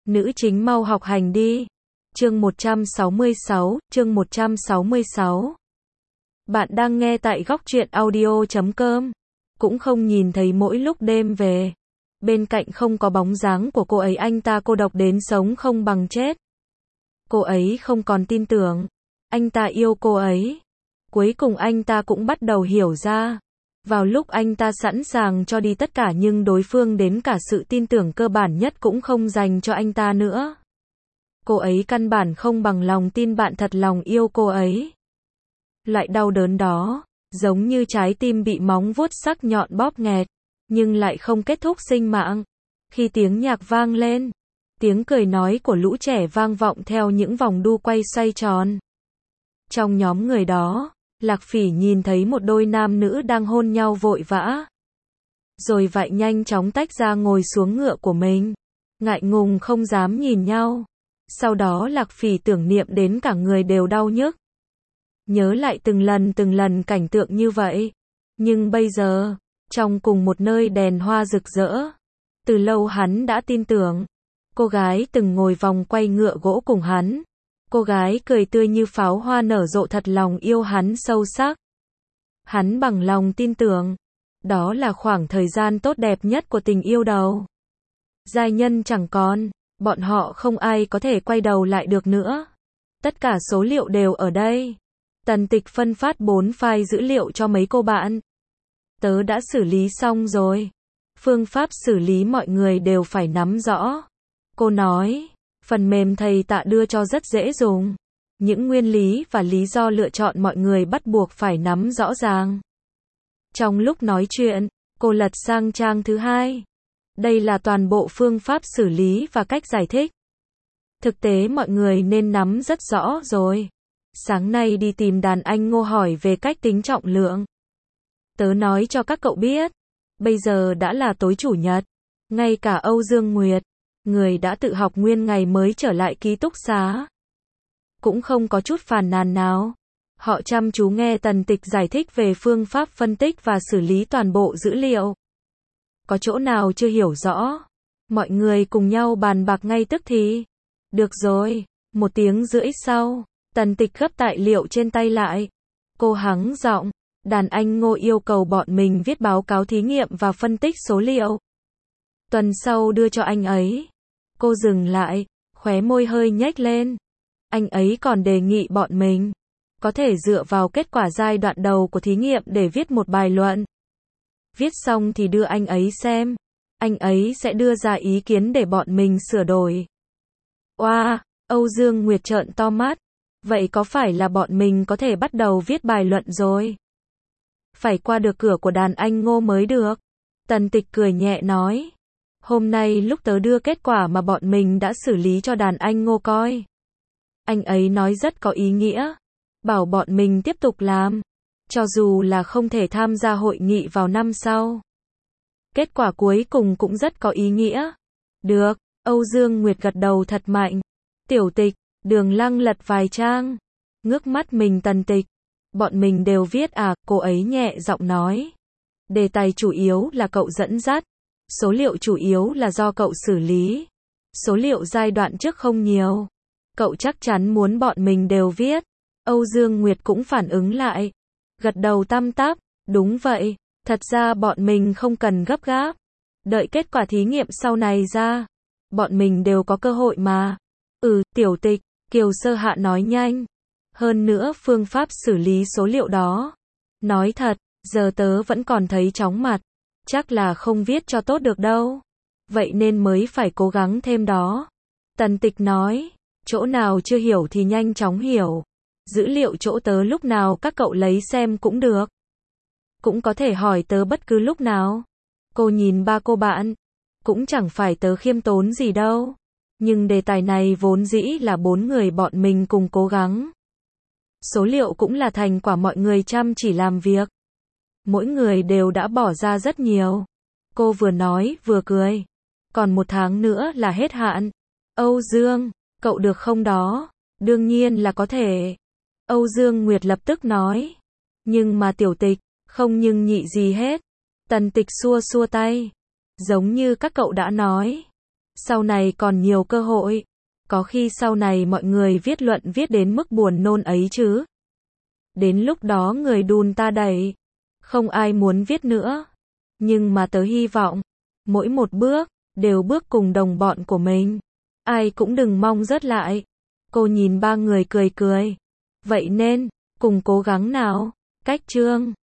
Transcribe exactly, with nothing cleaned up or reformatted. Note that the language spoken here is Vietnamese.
Nữ chính mau học hành đi. Chương một trăm sáu mươi sáu, chương một trăm sáu mươi sáu. Bạn đang nghe tại góc truyện audio chấm com. Cũng không nhìn thấy mỗi lúc đêm về. Bên cạnh không có bóng dáng của cô ấy, anh ta cô độc đến sống không bằng chết. Cô ấy không còn tin tưởng. Anh ta yêu cô ấy. Cuối cùng anh ta cũng bắt đầu hiểu ra. Vào lúc anh ta sẵn sàng cho đi tất cả nhưng đối phương đến cả sự tin tưởng cơ bản nhất cũng không dành cho anh ta nữa. Cô ấy căn bản không bằng lòng tin bạn thật lòng yêu cô ấy. Loại đau đớn đó, giống như trái tim bị móng vuốt sắc nhọn bóp nghẹt, nhưng lại không kết thúc sinh mạng. Khi tiếng nhạc vang lên, tiếng cười nói của lũ trẻ vang vọng theo những vòng đu quay xoay tròn. Trong nhóm người đó, Lạc Phỉ nhìn thấy một đôi nam nữ đang hôn nhau vội vã. Rồi vậy nhanh chóng tách ra ngồi xuống ngựa của mình. Ngại ngùng không dám nhìn nhau. Sau đó Lạc Phỉ tưởng niệm đến cả người đều đau nhức. Nhớ lại từng lần từng lần cảnh tượng như vậy. Nhưng bây giờ, trong cùng một nơi đèn hoa rực rỡ. Từ lâu hắn đã tin tưởng. Cô gái từng ngồi vòng quay ngựa gỗ cùng hắn. Cô gái cười tươi như pháo hoa nở rộ thật lòng yêu hắn sâu sắc. Hắn bằng lòng tin tưởng. Đó là khoảng thời gian tốt đẹp nhất của tình yêu đầu. Giai nhân chẳng còn. Bọn họ không ai có thể quay đầu lại được nữa. Tất cả số liệu đều ở đây. Tần Tịch phân phát bốn file dữ liệu cho mấy cô bạn. Tớ đã xử lý xong rồi. Phương pháp xử lý mọi người đều phải nắm rõ. Cô nói. Phần mềm thầy Tạ đưa cho rất dễ dùng. Những nguyên lý và lý do lựa chọn mọi người bắt buộc phải nắm rõ ràng. Trong lúc nói chuyện, cô lật sang trang thứ hai. Đây là toàn bộ phương pháp xử lý và cách giải thích. Thực tế mọi người nên nắm rất rõ rồi. Sáng nay đi tìm đàn anh Ngô hỏi về cách tính trọng lượng. Tớ nói cho các cậu biết. Bây giờ đã là tối chủ nhật. Ngay cả Âu Dương Nguyệt, người đã tự học nguyên ngày mới trở lại ký túc xá. Cũng không có chút phàn nàn nào. Họ chăm chú nghe Tần Tịch giải thích về phương pháp phân tích và xử lý toàn bộ dữ liệu. Có chỗ nào chưa hiểu rõ? Mọi người cùng nhau bàn bạc ngay tức thì. Được rồi, một tiếng rưỡi sau, Tần Tịch gấp tài liệu trên tay lại. Cô hắng giọng, đàn anh Ngô yêu cầu bọn mình viết báo cáo thí nghiệm và phân tích số liệu. Tuần sau đưa cho anh ấy. Cô dừng lại, khóe môi hơi nhếch lên. Anh ấy còn đề nghị bọn mình có thể dựa vào kết quả giai đoạn đầu của thí nghiệm để viết một bài luận. Viết xong thì đưa anh ấy xem. Anh ấy sẽ đưa ra ý kiến để bọn mình sửa đổi. Oa, wow, Âu Dương Nguyệt trợn to mắt. Vậy có phải là bọn mình có thể bắt đầu viết bài luận rồi? Phải qua được cửa của đàn anh Ngô mới được. Tần Tịch cười nhẹ nói. Hôm nay lúc tớ đưa kết quả mà bọn mình đã xử lý cho đàn anh Ngô coi. Anh ấy nói rất có ý nghĩa. Bảo bọn mình tiếp tục làm. Cho dù là không thể tham gia hội nghị vào năm sau. Kết quả cuối cùng cũng rất có ý nghĩa. Được, Âu Dương Nguyệt gật đầu thật mạnh. Tiểu Tịch, Đường Lăng lật vài trang. Ngước mắt mình Tần Tịch. Bọn mình đều viết à, cô ấy nhẹ giọng nói. Đề tài chủ yếu là cậu dẫn dắt. Số liệu chủ yếu là do cậu xử lý. Số liệu giai đoạn trước không nhiều. Cậu chắc chắn muốn bọn mình đều viết. Âu Dương Nguyệt cũng phản ứng lại. Gật đầu tăm tắp, đúng vậy, thật ra bọn mình không cần gấp gáp. Đợi kết quả thí nghiệm sau này ra. Bọn mình đều có cơ hội mà. Ừ, Tiểu Tịch, Kiều Sơ Hạ nói nhanh. Hơn nữa phương pháp xử lý số liệu đó. Nói thật, giờ tớ vẫn còn thấy chóng mặt. Chắc là không viết cho tốt được đâu. Vậy nên mới phải cố gắng thêm đó. Tần Tịch nói, chỗ nào chưa hiểu thì nhanh chóng hiểu. Dữ liệu chỗ tớ lúc nào các cậu lấy xem cũng được. Cũng có thể hỏi tớ bất cứ lúc nào. Cô nhìn ba cô bạn. Cũng chẳng phải tớ khiêm tốn gì đâu. Nhưng đề tài này vốn dĩ là bốn người bọn mình cùng cố gắng. Số liệu cũng là thành quả mọi người chăm chỉ làm việc. Mỗi người đều đã bỏ ra rất nhiều. Cô vừa nói vừa cười. Còn một tháng nữa là hết hạn. Âu Dương, cậu được không đó? Đương nhiên là có thể. Âu Dương Nguyệt lập tức nói. Nhưng mà Tiểu Tịch, không nhưng nhị gì hết. Tần Tịch xua xua tay. Giống như các cậu đã nói. Sau này còn nhiều cơ hội. Có khi sau này mọi người viết luận viết đến mức buồn nôn ấy chứ. Đến lúc đó người đùn ta đẩy. Không ai muốn viết nữa. Nhưng mà tớ hy vọng, mỗi một bước, đều bước cùng đồng bọn của mình. Ai cũng đừng mong rớt lại. Cô nhìn ba người cười cười. Vậy nên, cùng cố gắng nào. Cách chương